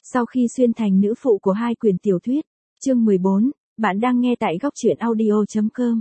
Sau khi xuyên thành nữ phụ của hai quyển tiểu thuyết, chương 14, bạn đang nghe tại góc truyện audio.com.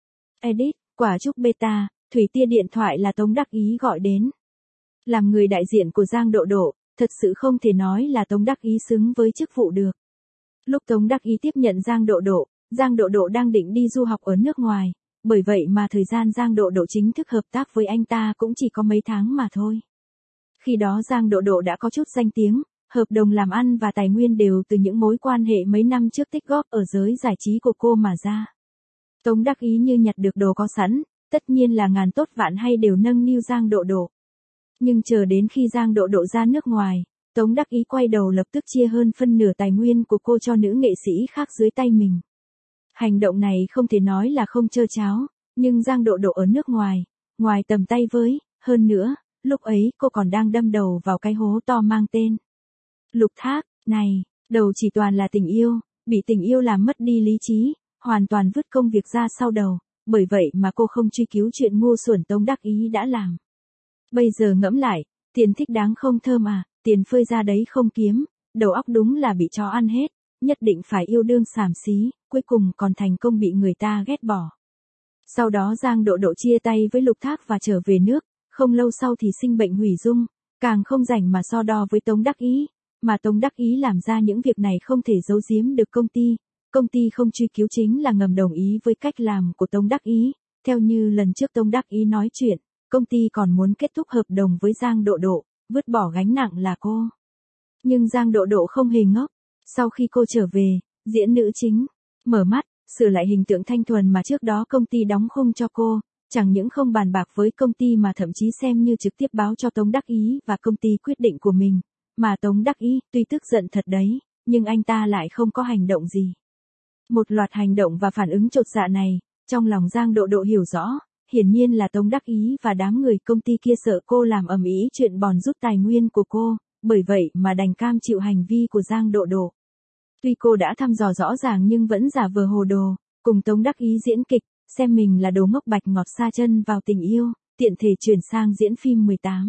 Edit, quả trúc beta, Thủy Tia điện thoại là Tống Đắc Ý gọi đến. Làm người đại diện của Giang Độ Độ, thật sự không thể nói là Tống Đắc Ý xứng với chức vụ được. Lúc Tống Đắc Ý tiếp nhận Giang Độ Độ đang định đi du học ở nước ngoài, bởi vậy mà thời gian Giang Độ Độ chính thức hợp tác với anh ta cũng chỉ có mấy tháng mà thôi. Khi đó Giang Độ Độ đã có chút danh tiếng, hợp đồng làm ăn và tài nguyên đều từ những mối quan hệ mấy năm trước tích góp ở giới giải trí của cô mà ra. Tống Đắc Ý như nhặt được đồ có sẵn, tất nhiên là ngàn tốt vạn hay đều nâng niu Giang Độ Độ. Nhưng chờ đến khi Giang Độ Độ ra nước ngoài, Tống Đắc Ý quay đầu lập tức chia hơn phân nửa tài nguyên của cô cho nữ nghệ sĩ khác dưới tay mình. Hành động này không thể nói là không trơ tráo, nhưng Giang Độ Độ ở nước ngoài tầm tay với, hơn nữa, lúc ấy cô còn đang đâm đầu vào cái hố to mang tên Lục Thác, này, đầu chỉ toàn là tình yêu, bị tình yêu làm mất đi lý trí, hoàn toàn vứt công việc ra sau đầu, bởi vậy mà cô không truy cứu chuyện ngu xuẩn Tống Đắc Ý đã làm. Bây giờ ngẫm lại, tiền thích đáng không thơm à, tiền phơi ra đấy không kiếm, đầu óc đúng là bị chó ăn hết, nhất định phải yêu đương xàm xí, cuối cùng còn thành công bị người ta ghét bỏ. Sau đó Giang Độ Độ chia tay với Lục Thác và trở về nước, không lâu sau thì sinh bệnh hủy dung, càng không rảnh mà so đo với Tống Đắc Ý, mà Tống Đắc Ý làm ra những việc này không thể giấu giếm được công ty không truy cứu chính là ngầm đồng ý với cách làm của Tống Đắc Ý, theo như lần trước Tống Đắc Ý nói chuyện, công ty còn muốn kết thúc hợp đồng với Giang Độ Độ, vứt bỏ gánh nặng là cô. Nhưng Giang Độ Độ không hề ngốc, sau khi cô trở về, diễn nữ chính, mở mắt, sửa lại hình tượng thanh thuần mà trước đó công ty đóng khung cho cô, chẳng những không bàn bạc với công ty mà thậm chí xem như trực tiếp báo cho Tống Đắc Ý và công ty quyết định của mình, mà Tống Đắc Ý tuy tức giận thật đấy, nhưng anh ta lại không có hành động gì. Một loạt hành động và phản ứng chột dạ này, trong lòng Giang Độ Độ hiểu rõ, hiển nhiên là Tống Đắc Ý và đám người công ty kia sợ cô làm ầm ĩ chuyện bòn rút tài nguyên của cô, bởi vậy mà đành cam chịu hành vi của Giang Độ Độ. Tuy cô đã thăm dò rõ ràng nhưng vẫn giả vờ hồ đồ, cùng Tống Đắc Ý diễn kịch, xem mình là đồ ngốc bạch ngọt sa chân vào tình yêu, tiện thể chuyển sang diễn phim 18.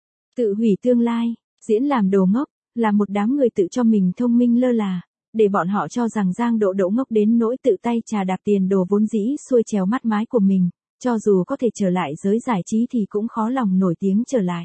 Tự hủy tương lai, diễn làm đồ ngốc, là một đám người tự cho mình thông minh lơ là, để bọn họ cho rằng Giang Độ Độ ngốc đến nỗi tự tay trà đạp tiền đồ vốn dĩ xuôi chéo mắt mái của mình, cho dù có thể trở lại giới giải trí thì cũng khó lòng nổi tiếng trở lại.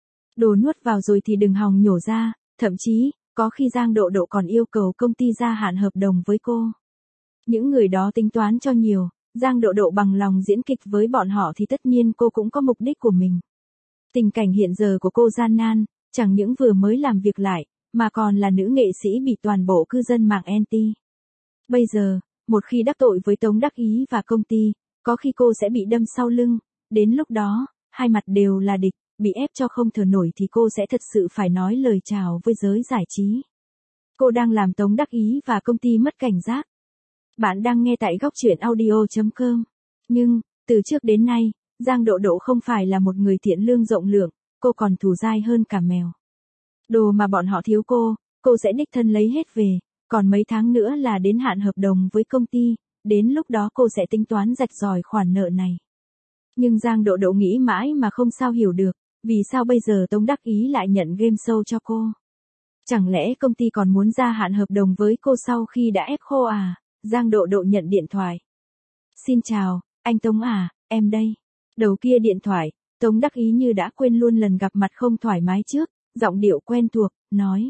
Đồ nuốt vào rồi thì đừng hòng nhổ ra, thậm chí, có khi Giang Độ Độ còn yêu cầu công ty gia hạn hợp đồng với cô. Những người đó tính toán cho nhiều, Giang Độ Độ bằng lòng diễn kịch với bọn họ thì tất nhiên cô cũng có mục đích của mình. Tình cảnh hiện giờ của cô gian nan, chẳng những vừa mới làm việc lại, mà còn là nữ nghệ sĩ bị toàn bộ cư dân mạng anti. Bây giờ, một khi đắc tội với Tống Đắc Ý và công ty, có khi cô sẽ bị đâm sau lưng, đến lúc đó, hai mặt đều là địch, bị ép cho không thở nổi thì cô sẽ thật sự phải nói lời chào với giới giải trí. Cô đang làm Tống Đắc Ý và công ty mất cảnh giác. Bạn đang nghe tại góc truyện audio.com. Nhưng, từ trước đến nay, Giang Độ Độ không phải là một người thiện lương rộng lượng, cô còn thù dai hơn cả mèo. Đồ mà bọn họ thiếu cô sẽ đích thân lấy hết về, còn mấy tháng nữa là đến hạn hợp đồng với công ty, đến lúc đó cô sẽ tính toán rạch ròi khoản nợ này. Nhưng Giang Độ Độ nghĩ mãi mà không sao hiểu được, vì sao bây giờ Tống Đắc Ý lại nhận game show cho cô? Chẳng lẽ công ty còn muốn gia hạn hợp đồng với cô sau khi đã ép khô à? Giang Độ Độ nhận điện thoại. Xin chào, anh Tống à, em đây. Đầu kia điện thoại, Tống Đắc Ý như đã quên luôn lần gặp mặt không thoải mái trước, giọng điệu quen thuộc, nói.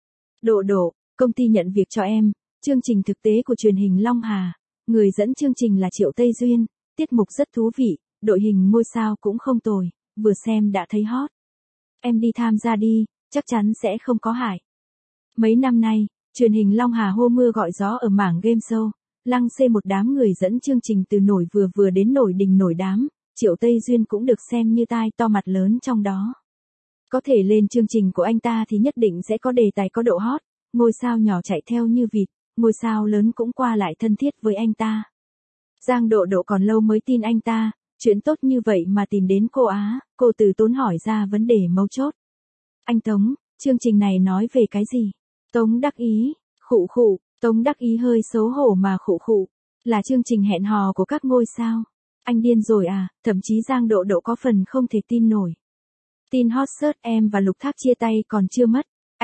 Độ Độ, công ty nhận việc cho em, chương trình thực tế của truyền hình Long Hà, người dẫn chương trình là Triệu Tây Duyên, tiết mục rất thú vị, đội hình ngôi sao cũng không tồi, vừa xem đã thấy hot. Em đi tham gia đi, chắc chắn sẽ không có hại. Mấy năm nay, truyền hình Long Hà hô mưa gọi gió ở mảng game show, lăng xê một đám người dẫn chương trình từ nổi vừa đến nổi đình nổi đám, Triệu Tây Duyên cũng được xem như tai to mặt lớn trong đó. Có thể lên chương trình của anh ta thì nhất định sẽ có đề tài có độ hot, ngôi sao nhỏ chạy theo như vịt, ngôi sao lớn cũng qua lại thân thiết với anh ta. Giang Độ Độ còn lâu mới tin anh ta, chuyện tốt như vậy mà tìm đến cô á, cô từ tốn hỏi ra vấn đề mấu chốt. Anh Tống, chương trình này nói về cái gì? Tống Đắc Ý, khụ khụ, Tống Đắc Ý hơi xấu hổ mà khụ khụ, là chương trình hẹn hò của các ngôi sao. Anh điên rồi à, thậm chí Giang Độ Độ có phần không thể tin nổi. Tin hot search em và Lục Thác chia tay còn chưa mất,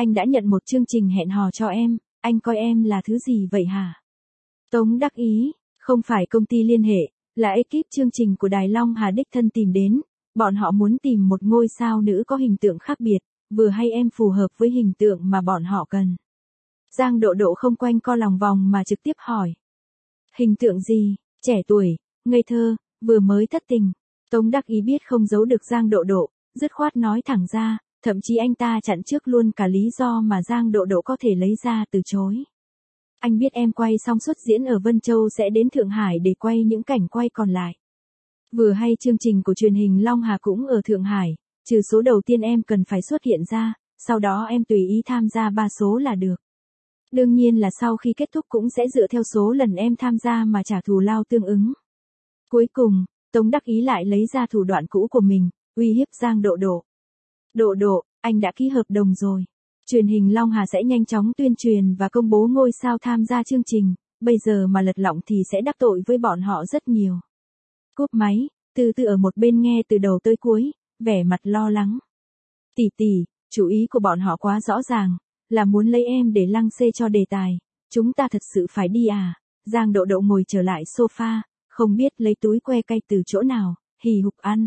anh đã nhận một chương trình hẹn hò cho em, anh coi em là thứ gì vậy hả? Tống đắc ý, không phải công ty liên hệ, là ekip chương trình của Đài Long Hà đích thân tìm đến, bọn họ muốn tìm một ngôi sao nữ có hình tượng khác biệt, vừa hay em phù hợp với hình tượng mà bọn họ cần. Giang Độ Độ không quanh co lòng vòng mà trực tiếp hỏi. Hình tượng gì? Trẻ tuổi, ngây thơ, vừa mới thất tình. Tống đắc ý biết không giấu được Giang Độ Độ, dứt khoát nói thẳng ra, thậm chí anh ta chặn trước luôn cả lý do mà Giang Độ Độ có thể lấy ra từ chối. Anh biết em quay xong xuất diễn ở Vân Châu sẽ đến Thượng Hải để quay những cảnh quay còn lại. Vừa hay chương trình của truyền hình Long Hà cũng ở Thượng Hải, trừ số đầu tiên em cần phải xuất hiện ra, sau đó em tùy ý tham gia 3 số là được. Đương nhiên là sau khi kết thúc cũng sẽ dựa theo số lần em tham gia mà trả thù lao tương ứng. Cuối cùng, Tống đắc ý lại lấy ra thủ đoạn cũ của mình, uy hiếp Giang Độ Độ. Độ Độ, anh đã ký hợp đồng rồi. Truyền hình Long Hà sẽ nhanh chóng tuyên truyền và công bố ngôi sao tham gia chương trình, bây giờ mà lật lọng thì sẽ đắc tội với bọn họ rất nhiều. Cúp máy, Từ Từ ở một bên nghe từ đầu tới cuối, vẻ mặt lo lắng. Tỷ tỷ, chủ ý của bọn họ quá rõ ràng, là muốn lấy em để lăng xê cho đề tài, chúng ta thật sự phải đi à? Giang Độ Độ ngồi trở lại sofa, không biết lấy túi que cay từ chỗ nào, hì hục ăn.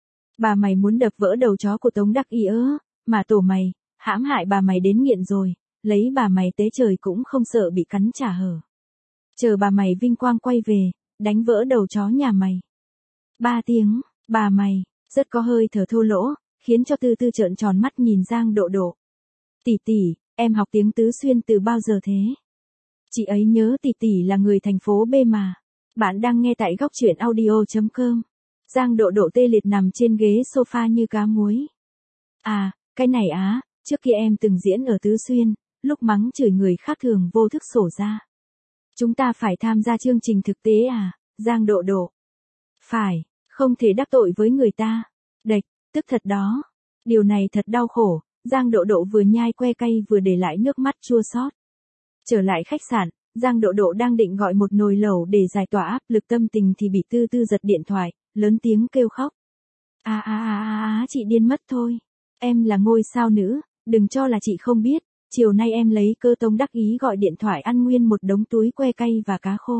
Bà mày muốn đập vỡ đầu chó của Tống đắc ý mà tổ mày, hãm hại bà mày đến nghiện rồi, lấy bà mày tế trời cũng không sợ bị cắn trả hở. Chờ bà mày vinh quang quay về, đánh vỡ đầu chó nhà mày. 3 tiếng, bà mày, rất có hơi thở thô lỗ, khiến cho Từ Từ trợn tròn mắt nhìn Giang Độ Độ. Tỷ tỷ, em học tiếng tứ xuyên từ bao giờ thế? Chị ấy nhớ tỷ tỷ là người thành phố B mà. Bạn đang nghe tại góc truyện audio.com. Giang Độ Độ tê liệt nằm trên ghế sofa như cá muối. À, cái này á, trước kia em từng diễn ở Tứ Xuyên, lúc mắng chửi người khác thường vô thức sổ ra. Chúng ta phải tham gia chương trình thực tế à, Giang Độ Độ? Phải, không thể đắc tội với người ta. Đệch, tức thật đó. Điều này thật đau khổ, Giang Độ Độ vừa nhai que cay vừa để lại nước mắt chua xót. Trở lại khách sạn, Giang Độ Độ đang định gọi một nồi lẩu để giải tỏa áp lực tâm tình thì bị Từ Từ giật điện thoại, lớn tiếng kêu khóc. Chị điên mất thôi. Em là ngôi sao nữ, đừng cho là chị không biết, chiều nay em lấy cơ Tống đắc ý gọi điện thoại ăn nguyên một đống túi que cay và cá khô.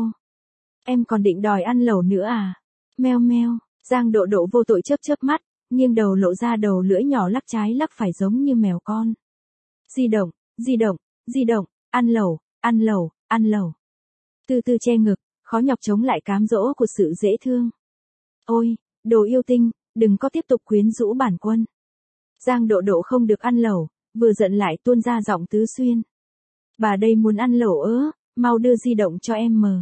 Em còn định đòi ăn lẩu nữa à? Meo meo, Giang Độ Độ vô tội chớp chớp mắt, nghiêng đầu lộ ra đầu lưỡi nhỏ lắc trái lắc phải giống như mèo con. Di động, di động, di động, ăn lẩu, ăn lẩu, ăn lẩu. Từ Từ che ngực, khó nhọc chống lại cám dỗ của sự dễ thương. Ôi, đồ yêu tinh, đừng có tiếp tục quyến rũ bản quân. Giang Độ Độ không được ăn lẩu, vừa giận lại tuôn ra giọng Tứ Xuyên. Bà đây muốn ăn lẩu mau đưa di động cho em mờ.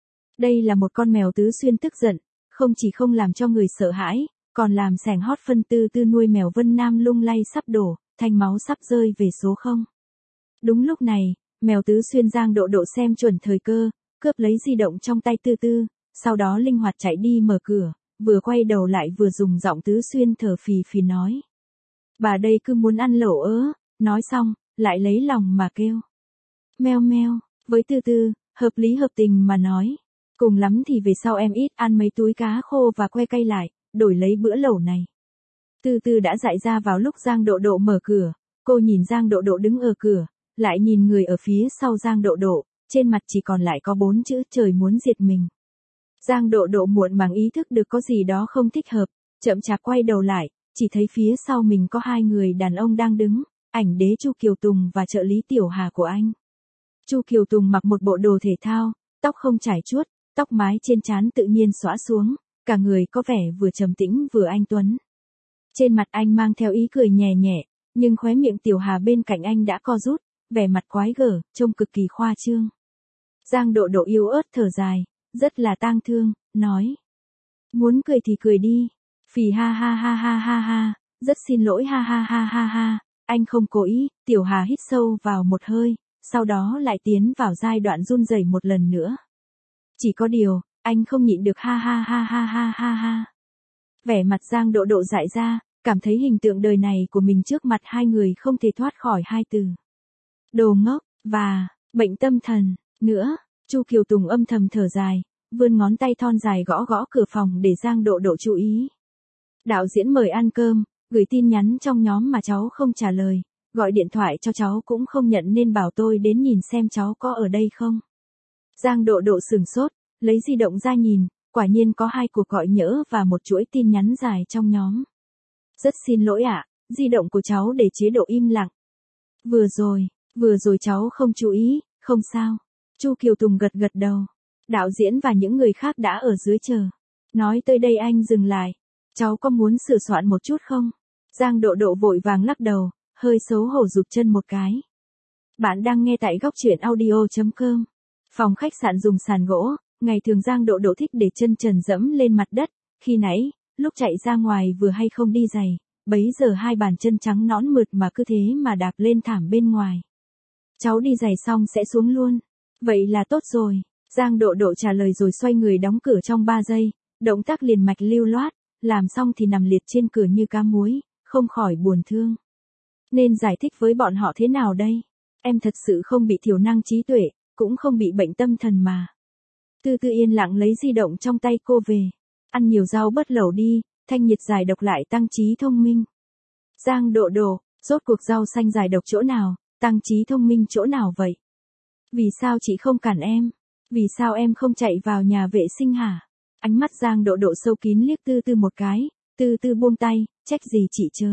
Đây là một con mèo Tứ Xuyên tức giận, không chỉ không làm cho người sợ hãi, còn làm sẻng hót phân Từ Từ nuôi mèo Vân Nam lung lay sắp đổ, thanh máu sắp rơi về số 0. Đúng lúc này, mèo Tứ Xuyên Giang Độ Độ xem chuẩn thời cơ, cướp lấy di động trong tay Từ Từ, sau đó linh hoạt chạy đi mở cửa, vừa quay đầu lại vừa dùng giọng Tứ Xuyên thở phì phì nói. Bà đây cứ muốn ăn lẩu nói xong, lại lấy lòng mà kêu. Meo meo, với Từ Từ, hợp lý hợp tình mà nói. Cùng lắm thì về sau em ít ăn mấy túi cá khô và que cay lại, đổi lấy bữa lẩu này. Từ Từ đã dại ra vào lúc Giang Độ Độ mở cửa, cô nhìn Giang Độ Độ đứng ở cửa, lại nhìn người ở phía sau Giang Độ Độ, trên mặt chỉ còn lại có 4 chữ trời muốn diệt mình. Giang Độ Độ muộn màng ý thức được có gì đó không thích hợp, chậm chạp quay đầu lại, chỉ thấy phía sau mình có 2 người đàn ông đang đứng, ảnh đế Chu Kiều Tùng và trợ lý Tiểu Hà của anh. Chu Kiều Tùng mặc một bộ đồ thể thao, tóc không chải chuốt, tóc mái trên trán tự nhiên xõa xuống, cả người có vẻ vừa trầm tĩnh vừa anh tuấn. Trên mặt anh mang theo ý cười nhẹ nhẹ, nhưng khóe miệng Tiểu Hà bên cạnh anh đã co rút, vẻ mặt quái gở, trông cực kỳ khoa trương. Giang Độ Độ yếu ớt thở dài, rất là tang thương, nói. Muốn cười thì cười đi. Phì ha ha ha ha ha ha, rất xin lỗi ha ha ha ha ha, anh không cố ý. Tiểu Hà hít sâu vào một hơi, sau đó lại tiến vào giai đoạn run rẩy một lần nữa. Chỉ có điều, anh không nhịn được ha ha ha ha ha ha ha. Vẻ mặt Giang Độ Độ dại ra, cảm thấy hình tượng đời này của mình trước mặt 2 người không thể thoát khỏi 2 từ. Đồ ngốc, và, bệnh tâm thần, nữa. Chu Kiều Tùng âm thầm thở dài, vươn ngón tay thon dài gõ gõ cửa phòng để Giang Độ Độ chú ý. Đạo diễn mời ăn cơm, gửi tin nhắn trong nhóm mà cháu không trả lời, gọi điện thoại cho cháu cũng không nhận nên bảo tôi đến nhìn xem cháu có ở đây không. Giang Độ Độ sửng sốt, lấy di động ra nhìn, quả nhiên có 2 cuộc gọi nhỡ và một chuỗi tin nhắn dài trong nhóm. Rất xin lỗi ạ, di động của cháu để chế độ im lặng. Vừa rồi cháu không chú ý, không sao. Chu Kiều Tùng gật gật đầu. Đạo diễn và những người khác đã ở dưới chờ. Nói tới đây anh dừng lại. Cháu có muốn sửa soạn một chút không? Giang Độ Độ vội vàng lắc đầu, hơi xấu hổ rụt chân một cái. Bạn đang nghe tại góc truyện audio.com. Phòng khách sạn dùng sàn gỗ, ngày thường Giang Độ Độ thích để chân trần dẫm lên mặt đất, khi nãy, lúc chạy ra ngoài vừa hay không đi giày, bấy giờ 2 bàn chân trắng nõn mượt mà cứ thế mà đạp lên thảm bên ngoài. Cháu đi giày xong sẽ xuống luôn. Vậy là tốt rồi. Giang Độ Độ trả lời rồi xoay người đóng cửa trong 3 giây, động tác liền mạch lưu loát, làm xong thì nằm liệt trên cửa như cá muối, không khỏi buồn thương. Nên giải thích với bọn họ thế nào đây? Em thật sự không bị thiểu năng trí tuệ, cũng không bị bệnh tâm thần mà. Tư Tư yên lặng lấy di động trong tay cô về. Ăn nhiều rau bớt lẩu đi, thanh nhiệt giải độc lại tăng trí thông minh. Giang Độ Độ, rốt cuộc rau xanh giải độc chỗ nào, tăng trí thông minh chỗ nào vậy? Vì sao chị không cản em? Vì sao em không chạy vào nhà vệ sinh hả? Ánh mắt Giang Độ Độ sâu kín liếc Tư Tư một cái, Tư Tư buông tay, trách gì chị chớ.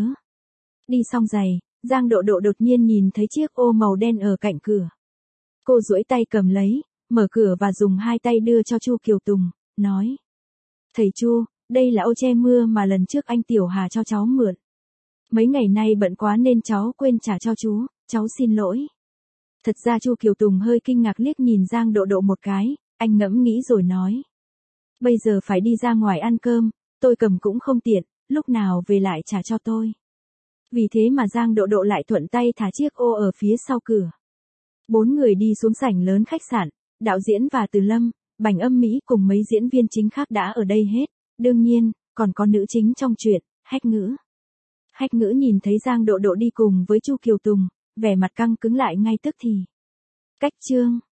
Đi xong giày, Giang Độ Độ đột nhiên nhìn thấy chiếc ô màu đen ở cạnh cửa. Cô duỗi tay cầm lấy, mở cửa và dùng 2 tay đưa cho Chu Kiều Tùng, nói. Thầy Chu, đây là ô che mưa mà lần trước anh Tiểu Hà cho cháu mượn. Mấy ngày nay bận quá nên cháu quên trả cho chú, cháu xin lỗi. Thật ra Chu Kiều Tùng hơi kinh ngạc liếc nhìn Giang Độ Độ một cái, anh ngẫm nghĩ rồi nói. Bây giờ phải đi ra ngoài ăn cơm, tôi cầm cũng không tiện, lúc nào về lại trả cho tôi. Vì thế mà Giang Độ Độ lại thuận tay thả chiếc ô ở phía sau cửa. 4 người đi xuống sảnh lớn khách sạn, đạo diễn và Từ Lâm, Bảnh Âm Mỹ cùng mấy diễn viên chính khác đã ở đây hết, đương nhiên, còn có nữ chính trong truyện, Hách Ngữ. Hách Ngữ nhìn thấy Giang Độ Độ đi cùng với Chu Kiều Tùng, vẻ mặt căng cứng lại ngay tức thì. Cách chương